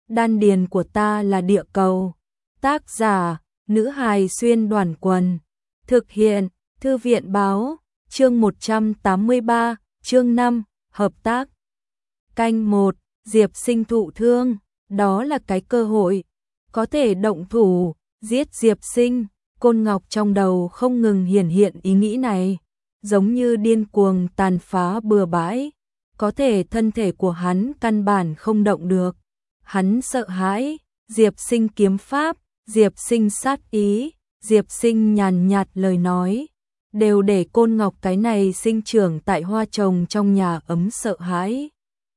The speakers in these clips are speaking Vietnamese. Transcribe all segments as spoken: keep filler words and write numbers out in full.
đan điền của ta là địa cầu. Tác giả, nữ hài xuyên đoàn quần. Thực hiện, thư viện báo, chương một trăm tám mươi ba, chương năm, hợp tác. Canh một, Diệp Sinh thụ thương, đó là cái cơ hội, có thể động thủ, giết Diệp Sinh. Côn Ngọc trong đầu không ngừng hiển hiện ý nghĩ này, giống như điên cuồng tàn phá bừa bãi, có thể thân thể của hắn căn bản không động được. Hắn sợ hãi, Diệp Sinh kiếm pháp, Diệp Sinh sát ý, Diệp Sinh nhàn nhạt lời nói, đều để Côn Ngọc cái này sinh trưởng tại hoa trồng trong nhà ấm sợ hãi.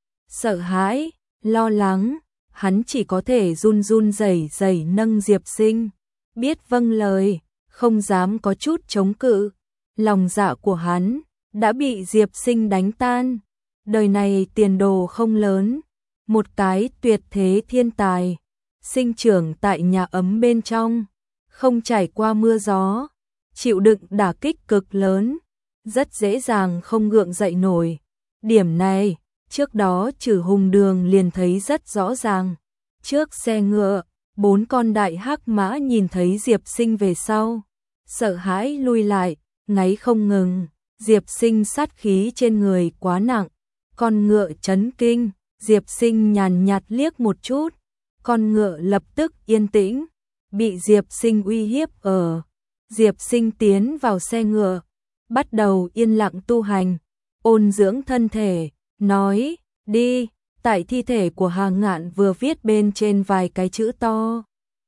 Sợ hãi, lo lắng, hắn chỉ có thể run run rẩy rẩy nâng Diệp Sinh, biết vâng lời, không dám có chút chống cự. Lòng dạ của hắn đã bị Diệp Sinh đánh tan, đời này tiền đồ không lớn, một cái tuyệt thế thiên tài, sinh trưởng tại nhà ấm bên trong, không trải qua mưa gió, chịu đựng đả kích cực lớn, rất dễ dàng không gượng dậy nổi. Điểm này, trước đó Trử Hùng Đường liền thấy rất rõ ràng. Trước xe ngựa, bốn con đại hắc mã nhìn thấy Diệp Sinh về sau, sợ hãi lui lại, ngáy không ngừng. Diệp Sinh sát khí trên người quá nặng, con ngựa chấn kinh. Diệp Sinh nhàn nhạt liếc một chút, con ngựa lập tức yên tĩnh, bị Diệp Sinh uy hiếp ở. Diệp Sinh tiến vào xe ngựa, bắt đầu yên lặng tu hành, ôn dưỡng thân thể, nói, đi. Tại thi thể của Hà Ngạn vừa viết bên trên vài cái chữ to.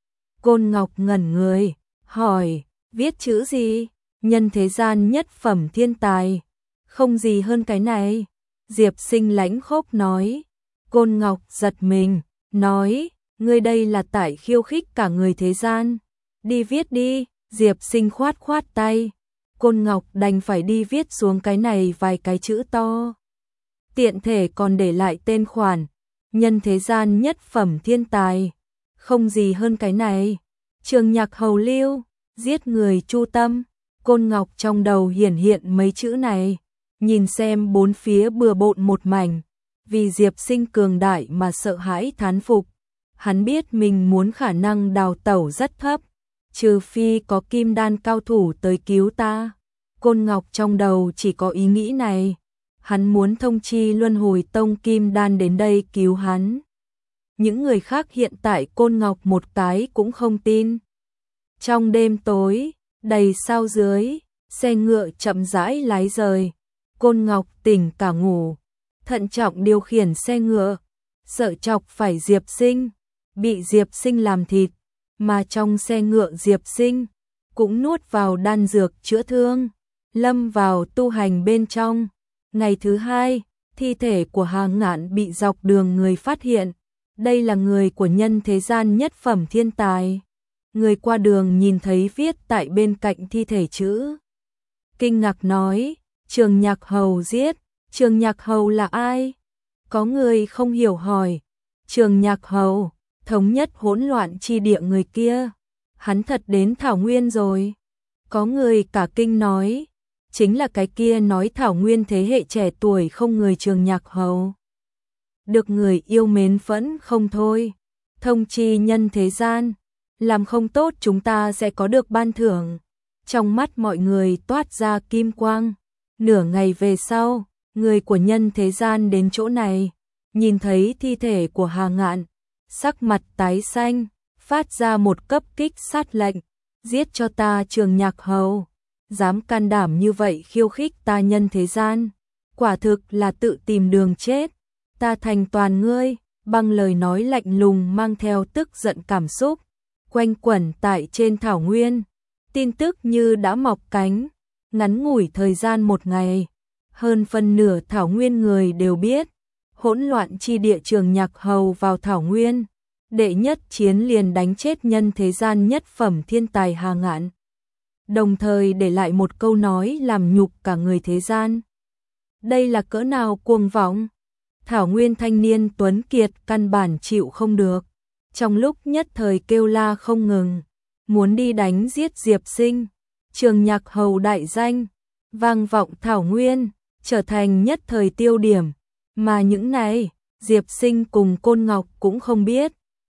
Côn Ngọc ngẩn người, hỏi, viết chữ gì? Nhân thế gian nhất phẩm thiên tài, không gì hơn cái này. Diệp Sinh lãnh khốc nói. Côn Ngọc giật mình, nói, ngươi đây là tại khiêu khích cả người thế gian. Đi viết đi. Diệp Sinh khoát khoát tay. Côn Ngọc đành phải đi viết xuống cái này vài cái chữ to. Tiện thể còn để lại tên khoản, nhân thế gian nhất phẩm thiên tài, không gì hơn cái này. Trường Nhạc Hầu Lưu, giết người chu tâm. Côn Ngọc trong đầu hiển hiện mấy chữ này, nhìn xem bốn phía bừa bộn một mảnh, vì Diệp Sinh cường đại mà sợ hãi thán phục. Hắn biết mình muốn khả năng đào tẩu rất thấp, trừ phi có kim đan cao thủ tới cứu ta. Côn Ngọc trong đầu chỉ có ý nghĩ này. Hắn muốn thông chi Luân Hồi Tông kim đan đến đây cứu hắn. Những người khác hiện tại Côn Ngọc một cái cũng không tin. Trong đêm tối, đầy sao dưới, xe ngựa chậm rãi lái rời. Côn Ngọc tỉnh cả ngủ, thận trọng điều khiển xe ngựa, sợ chọc phải Diệp Sinh, bị Diệp Sinh làm thịt, mà trong xe ngựa Diệp Sinh cũng nuốt vào đan dược chữa thương, lâm vào tu hành bên trong. Ngày thứ hai, thi thể của Hà Ngạn bị dọc đường người phát hiện. Đây là người của nhân thế gian nhất phẩm thiên tài. Người qua đường nhìn thấy viết tại bên cạnh thi thể chữ. Kinh ngạc nói, Trường Nhạc Hầu giết. Trường Nhạc Hầu là ai? Có người không hiểu hỏi. Trường Nhạc Hầu, thống nhất hỗn loạn chi địa người kia. Hắn thật đến Thảo Nguyên rồi. Có người cả kinh nói, chính là cái kia nói Thảo Nguyên thế hệ trẻ tuổi không người Trường Nhạc Hầu. Được người yêu mến phẫn không thôi. Thông chi nhân thế gian, làm không tốt chúng ta sẽ có được ban thưởng. Trong mắt mọi người toát ra kim quang. Nửa ngày về sau, người của nhân thế gian đến chỗ này, nhìn thấy thi thể của Hà Ngạn, sắc mặt tái xanh, phát ra một cấp kích sát lệnh, giết cho ta Trường Nhạc Hầu. Dám can đảm như vậy khiêu khích ta nhân thế gian, quả thực là tự tìm đường chết. Ta thành toàn ngươi. Bằng lời nói lạnh lùng mang theo tức giận cảm xúc, quanh quẩn tại trên thảo nguyên. Tin tức như đã mọc cánh, ngắn ngủi thời gian một ngày, hơn phân nửa thảo nguyên người đều biết. Hỗn loạn chi địa Trường Nhạc Hầu vào thảo nguyên, đệ nhất chiến liền đánh chết nhân thế gian nhất phẩm thiên tài Hà Ngạn, đồng thời để lại một câu nói làm nhục cả người thế gian. Đây là cỡ nào cuồng vọng? Thảo nguyên thanh niên tuấn kiệt căn bản chịu không được, trong lúc nhất thời kêu la không ngừng, muốn đi đánh giết Diệp Sinh. Trường Nhạc Hầu đại danh vang vọng thảo nguyên, trở thành nhất thời tiêu điểm, mà những này Diệp Sinh cùng Côn Ngọc cũng không biết.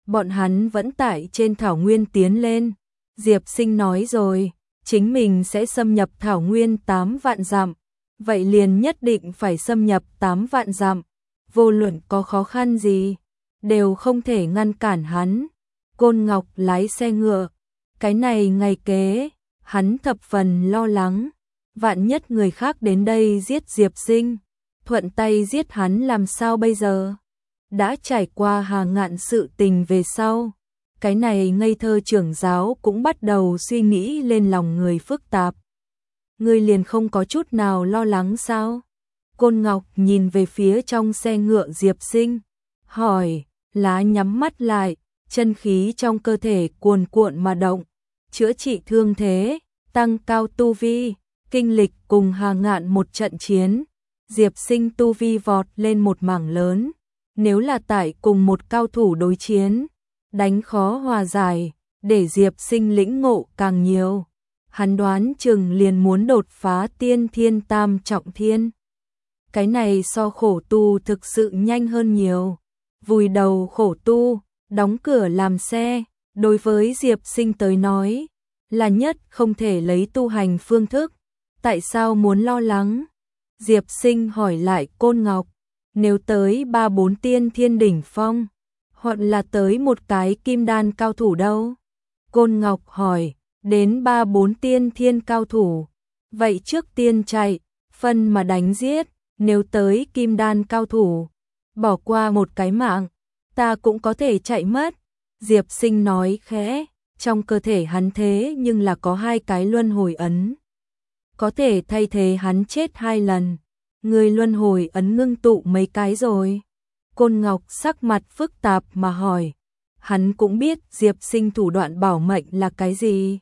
bọn hắn vẫn tại trên thảo nguyên tiến lên. Diệp Sinh nói rồi, chính mình sẽ xâm nhập thảo nguyên tám vạn dặm, vậy liền nhất định phải xâm nhập tám vạn dặm, vô luận có khó khăn gì, đều không thể ngăn cản hắn. Côn Ngọc lái xe ngựa, cái này ngày kế, hắn thập phần lo lắng, vạn nhất người khác đến đây giết Diệp Sinh, thuận tay giết hắn làm sao bây giờ? Đã trải qua Hà Ngạn sự tình về sau, cái này ngây thơ trưởng giáo cũng bắt đầu suy nghĩ lên lòng người phức tạp. Ngươi liền không có chút nào lo lắng sao? Côn Ngọc nhìn về phía trong xe ngựa Diệp Sinh, hỏi, lá nhắm mắt lại, chân khí trong cơ thể cuồn cuộn mà động, chữa trị thương thế, tăng cao tu vi, kinh lịch cùng Hà Ngạn một trận chiến, Diệp Sinh tu vi vọt lên một mảng lớn, nếu là tại cùng một cao thủ đối chiến, đánh khó hòa giải, để Diệp Sinh lĩnh ngộ càng nhiều. Hắn đoán chừng liền muốn đột phá tiên thiên tam trọng thiên. Cái này so khổ tu thực sự nhanh hơn nhiều. Vùi đầu khổ tu, đóng cửa làm xe, đối với Diệp Sinh tới nói, là nhất không thể lấy tu hành phương thức. Tại sao muốn lo lắng? Diệp Sinh hỏi lại Côn Ngọc, nếu tới ba bốn tiên thiên đỉnh phong, hoặc là tới một cái kim đan cao thủ đâu? Côn Ngọc hỏi, đến ba bốn tiên thiên cao thủ, vậy trước tiên chạy, phân mà đánh giết, nếu tới kim đan cao thủ, bỏ qua một cái mạng, ta cũng có thể chạy mất. Diệp Sinh nói khẽ, trong cơ thể hắn thế nhưng là có hai cái luân hồi ấn, có thể thay thế hắn chết hai lần. Người luân hồi ấn ngưng tụ mấy cái rồi? Côn Ngọc sắc mặt phức tạp mà hỏi. Hắn cũng biết Diệp Sinh thủ đoạn bảo mệnh là cái gì.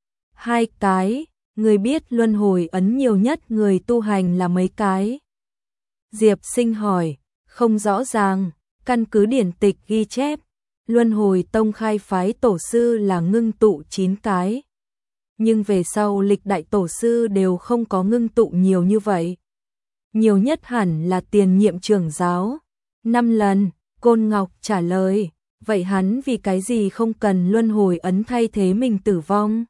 Hai cái, người biết luân hồi ấn nhiều nhất người tu hành là mấy cái? Diệp Sinh hỏi, không rõ ràng, căn cứ điển tịch ghi chép, luân hồi tông khai phái tổ sư là ngưng tụ chín cái. Nhưng về sau lịch đại tổ sư đều không có ngưng tụ nhiều như vậy. Nhiều nhất hẳn là tiền nhiệm trưởng giáo. Năm lần, Côn Ngọc trả lời, vậy hắn vì cái gì không cần luân hồi ấn thay thế mình tử vong?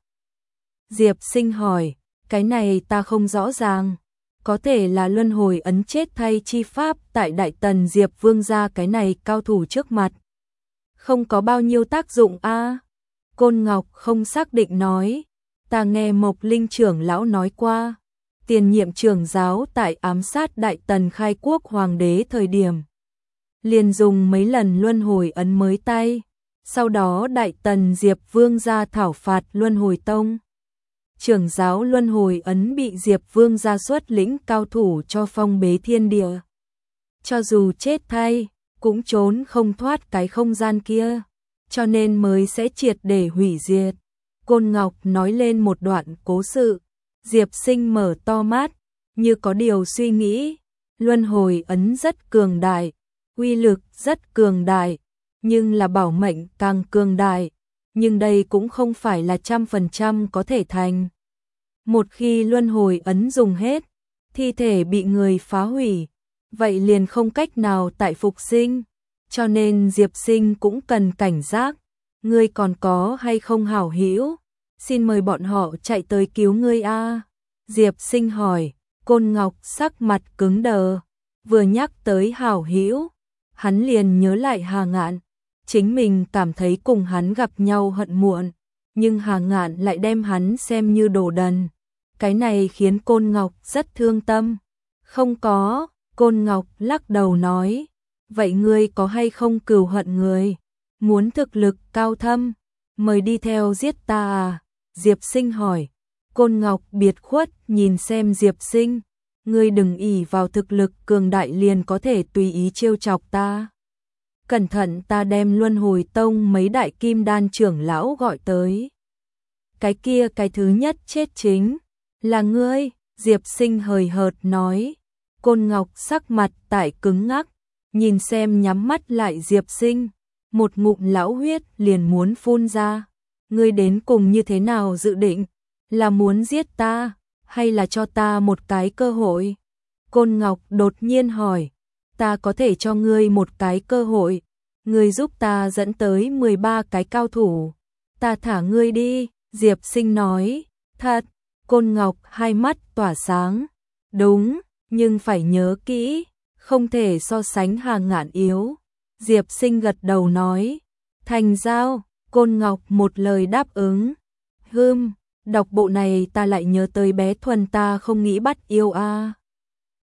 Diệp Sinh hỏi, cái này ta không rõ ràng. Có thể là luân hồi ấn chết thay chi pháp tại Đại Tần Diệp Vương gia cái này cao thủ trước mặt. Không có bao nhiêu tác dụng a. À? Côn Ngọc không xác định nói, ta nghe Mộc Linh trưởng lão nói qua, tiền nhiệm trưởng giáo tại ám sát Đại Tần khai quốc hoàng đế thời điểm, liền dùng mấy lần luân hồi ấn mới tay, sau đó Đại Tần Diệp Vương gia thảo phạt luân hồi tông. Trưởng giáo luân hồi ấn bị Diệp Vương gia xuất lĩnh cao thủ cho phong bế thiên địa. Cho dù chết thay, cũng trốn không thoát cái không gian kia, cho nên mới sẽ triệt để hủy diệt. Côn Ngọc nói lên một đoạn cố sự, Diệp Sinh mở to mắt, như có điều suy nghĩ, luân hồi ấn rất cường đại, uy lực rất cường đại, nhưng là bảo mệnh càng cường đại, nhưng đây cũng không phải là trăm phần trăm có thể thành. Một khi luân hồi ấn dùng hết, thi thể bị người phá hủy, vậy liền không cách nào tại phục sinh, cho nên Diệp Sinh cũng cần cảnh giác. Ngươi còn có hay không hảo hữu? Xin mời bọn họ chạy tới cứu ngươi a. Diệp Sinh hỏi. Côn Ngọc sắc mặt cứng đờ, vừa nhắc tới hảo hữu, hắn liền nhớ lại Hà Ngạn, chính mình cảm thấy cùng hắn gặp nhau hận muộn, nhưng Hà Ngạn lại đem hắn xem như đồ đần. Cái này khiến Côn Ngọc rất thương tâm. Không có, Côn Ngọc lắc đầu nói, vậy ngươi có hay không cừu hận người? Muốn thực lực cao thâm, mời đi theo giết ta à? Diệp Sinh hỏi. Côn Ngọc biệt khuất nhìn xem Diệp Sinh, ngươi đừng ỷ vào thực lực cường đại liền có thể tùy ý trêu chọc ta. Cẩn thận ta đem luân hồi tông mấy đại kim đan trưởng lão gọi tới. Cái kia cái thứ nhất chết chính là ngươi, Diệp Sinh hời hợt nói. Côn Ngọc sắc mặt tại cứng ngắc, nhìn xem nhắm mắt lại Diệp Sinh, một ngụm lão huyết liền muốn phun ra. Ngươi đến cùng như thế nào dự định? Là muốn giết ta, hay là cho ta một cái cơ hội? Côn Ngọc đột nhiên hỏi, ta có thể cho ngươi một cái cơ hội, ngươi giúp ta dẫn tới mười ba cái cao thủ, ta thả ngươi đi, Diệp Sinh nói, thật, Côn Ngọc hai mắt tỏa sáng, đúng, nhưng phải nhớ kỹ, không thể so sánh Hàng Ngạn yếu, Diệp Sinh gật đầu nói, thành giao, Côn Ngọc một lời đáp ứng, hưm, đọc bộ này ta lại nhớ tới bé Thuần ta không nghĩ bắt yêu a.